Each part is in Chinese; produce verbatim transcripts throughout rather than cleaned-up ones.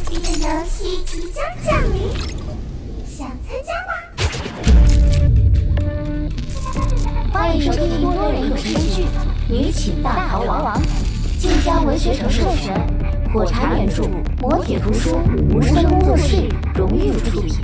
这个游戏即将降临，想参加吗？ 欢迎收听多人有声剧《女寝大逃亡》，晋江文学城授权，火柴原著，磨铁图书，无声工作室荣誉出品。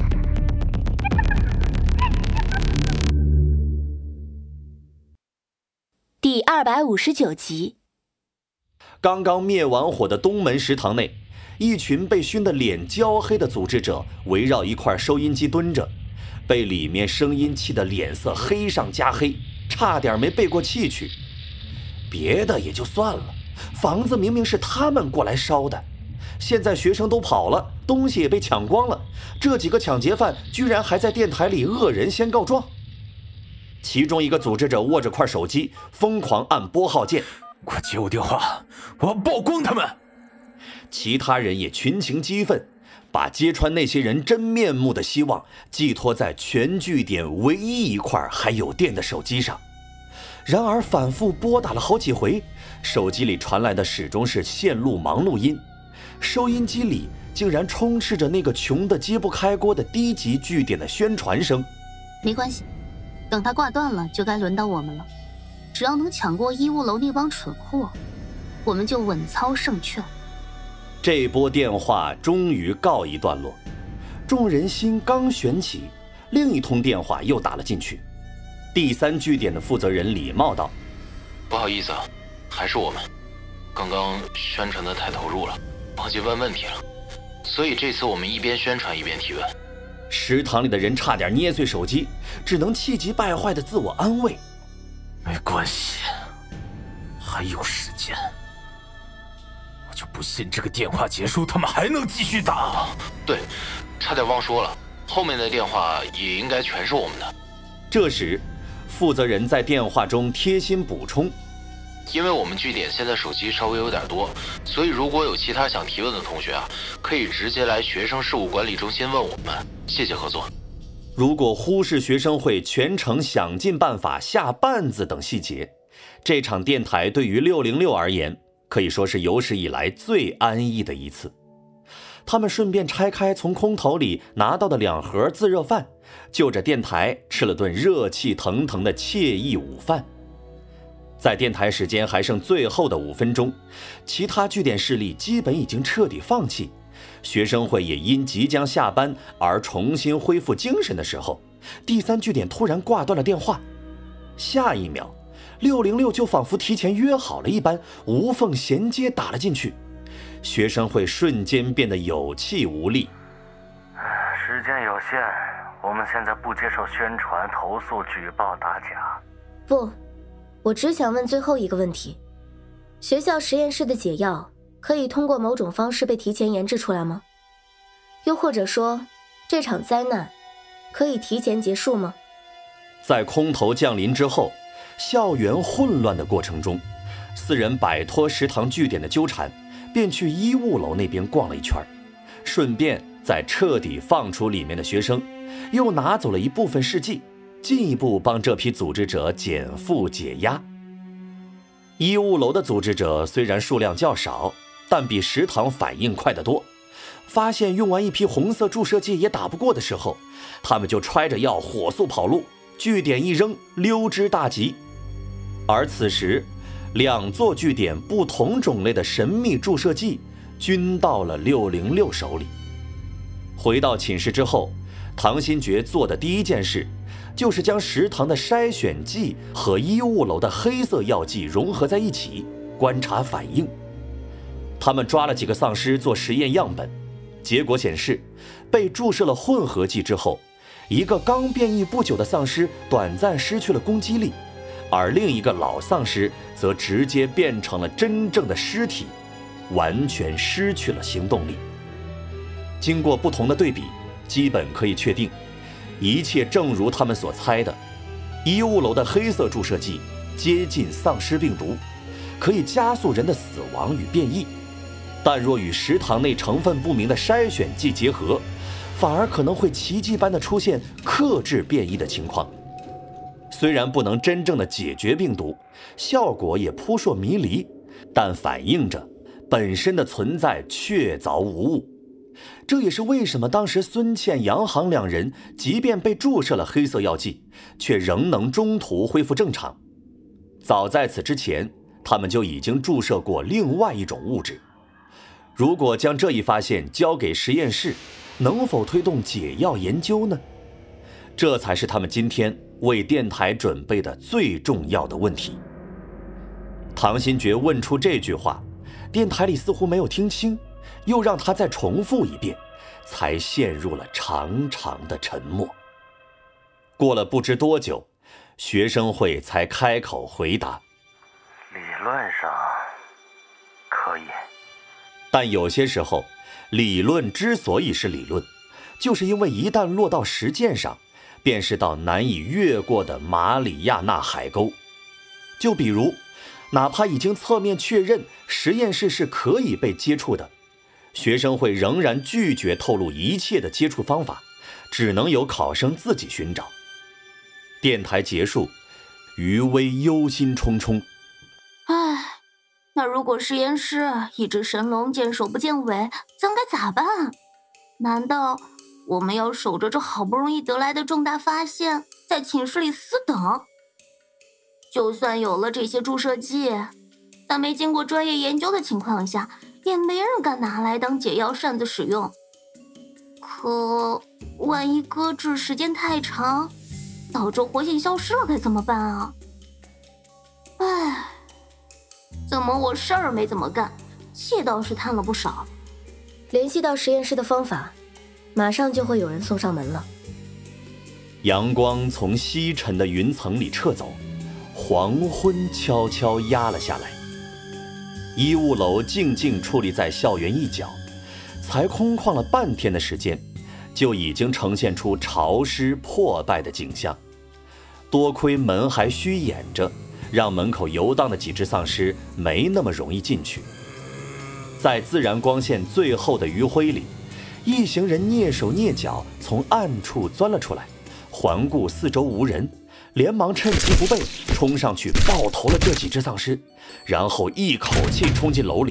第二百五十九集。 刚刚灭完火的东门食堂内，一群被熏得脸焦黑的组织者围绕一块收音机蹲着，被里面声音气得脸色黑上加黑，差点没背过气去。别的也就算了，房子明明是他们过来烧的，现在学生都跑了，东西也被抢光了，这几个抢劫犯居然还在电台里恶人先告状。其中一个组织者握着块手机，疯狂按拨号键， 快接我电话，我要曝光他们。 其他人也群情激愤，把揭穿那些人真面目的希望寄托在全据点唯一一块还有电的手机上。然而反复拨打了好几回，手机里传来的始终是线路忙录音，收音机里竟然充斥着那个穷得揭不开锅的低级据点的宣传声。 没关系，等他挂断了就该轮到我们了。只要能抢过医务楼那帮蠢货，我们就稳操胜券。 这波电话终于告一段落，众人心刚悬起，另一通电话又打了进去。第三据点的负责人礼貌道： 不好意思啊，还是我们刚刚宣传的太投入了，忘记问问题了，所以这次我们一边宣传一边提问。 食堂里的人差点捏碎手机，只能气急败坏地自我安慰， 没关系，还有时间。我就不信这个电话结束他们还能继续打。 对，差点忘说了，后面的电话也应该全是我们的。 这时负责人在电话中贴心补充， 因为我们据点现在手机稍微有点多，所以如果有其他想提问的同学啊，可以直接来学生事务管理中心问我们，谢谢合作。 如果忽视学生会全程想尽办法下绊子等细节，这场电台对于六零六而言可以说是有史以来最安逸的一次。他们顺便拆开从空投里拿到的两盒自热饭，就着电台吃了顿热气腾腾的惬意午饭。在电台时间还剩最后的五分钟，其他据点势力基本已经彻底放弃，学生会也因即将下班而重新恢复精神的时候，第三据点突然挂断了电话。下一秒，六零六就仿佛提前约好了一般，无缝衔接打了进去。学生会瞬间变得有气无力。 时间有限，我们现在不接受宣传、投诉、举报打假。 不，我只想问最后一个问题：学校实验室的解药可以通过某种方式被提前研制出来吗？又或者说，这场灾难可以提前结束吗？ 在空投降临之后，校园混乱的过程中，四人摆脱食堂据点的纠缠，便去医务楼那边逛了一圈，顺便在彻底放出里面的学生，又拿走了一部分试剂，进一步帮这批组织者减负解压。医务楼的组织者虽然数量较少，但比食堂反应快得多。发现用完一批红色注射剂也打不过的时候，他们就揣着药火速跑路，据点一扔，溜之大吉。而此时两座据点不同种类的神秘注射剂均到了六零六手里。回到寝室之后，唐新觉做的第一件事就是将食堂的筛选剂和医务楼的黑色药剂融合在一起，观察反应。他们抓了几个丧尸做实验样本，结果显示，被注射了混合剂之后，一个刚变异不久的丧尸短暂失去了攻击力，而另一个老丧尸则直接变成了真正的尸体，完全失去了行动力。经过不同的对比，基本可以确定，一切正如他们所猜的，医务楼的黑色注射剂接近丧尸病毒，可以加速人的死亡与变异，但若与食堂内成分不明的筛选剂结合，反而可能会奇迹般的出现克制变异的情况。虽然不能真正的解决病毒，效果也扑朔迷离，但反映着本身的存在确凿无误。 这也是为什么当时孙茜、杨航两人即便被注射了黑色药剂，却仍能中途恢复正常。早在此之前，他们就已经注射过另外一种物质。如果将这一发现交给实验室，能否推动解药研究呢？这才是他们今天为电台准备的最重要的问题。唐新觉问出这句话，电台里似乎没有听清，又让他再重复一遍，才陷入了长长的沉默。过了不知多久，学生会才开口回答： 理论上可以， 但有些时候，理论之所以是理论，就是因为一旦落到实践上，便是道难以越过的马里亚纳海沟。就比如，哪怕已经侧面确认实验室是可以被接触的，学生会仍然拒绝透露一切的接触方法，只能由考生自己寻找。电台结束，余威忧心忡忡。 唉，那如果实验室一只神龙见首不见尾，咱该咋办？难道我们要守着这好不容易得来的重大发现，在寝室里死等？就算有了这些注射剂，在没经过专业研究的情况下，也没人敢拿来当解药擅自使用。可万一搁置时间太长，导致活性消失了，该怎么办啊？唉，怎么我事儿没怎么干，气倒是叹了不少。 联系到实验室的方法，马上就会有人送上门了。 阳光从西沉的云层里撤走，黄昏悄悄压了下来。医务楼静静矗立在校园一角，才空旷了半天的时间，就已经呈现出潮湿破败的景象。多亏门还虚掩着，让门口游荡的几只丧尸没那么容易进去。在自然光线最后的余晖里，一行人蹑手蹑脚从暗处钻了出来，环顾四周无人，连忙趁其不备冲上去爆头了这几只丧尸，然后一口气冲进楼里。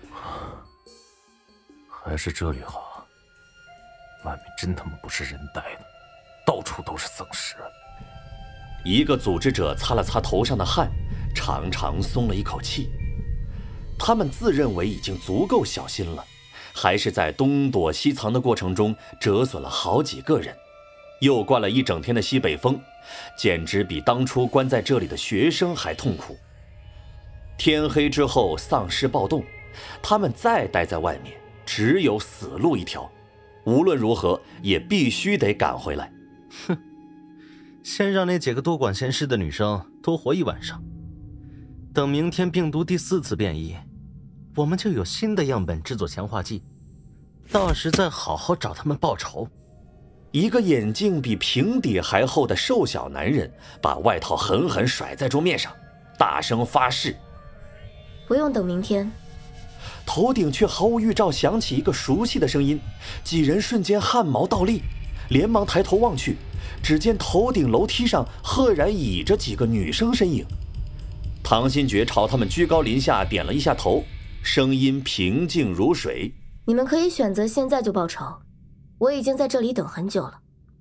还是这里好，外面真他妈不是人待的，到处都是丧尸。 一个组织者擦了擦头上的汗，长长松了一口气。他们自认为已经足够小心了，还是在东躲西藏的过程中折损了好几个人，又灌了一整天的西北风，简直比当初关在这里的学生还痛苦。天黑之后丧尸暴动，他们再待在外面只有死路一条，无论如何也必须得赶回来。 哼，先让那几个多管闲事的女生多活一晚上，等明天病毒第四次变异，我们就有新的样本制作强化剂，到时再好好找他们报仇。 一个眼镜比平底还厚的瘦小男人把外套狠狠甩在桌面上，大声发誓： 不用等明天。 头顶却毫无预兆响起一个熟悉的声音，几人瞬间汗毛倒立，连忙抬头望去，只见头顶楼梯上赫然倚着几个女生身影。唐新觉朝他们居高临下点了一下头，声音平静如水： 你们可以选择现在就报仇，我已经在这里等很久了。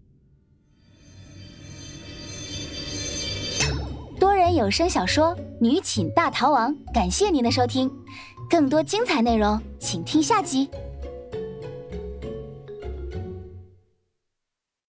多人有声小说《女寝大逃亡》，感谢您的收听，更多精彩内容请听下集。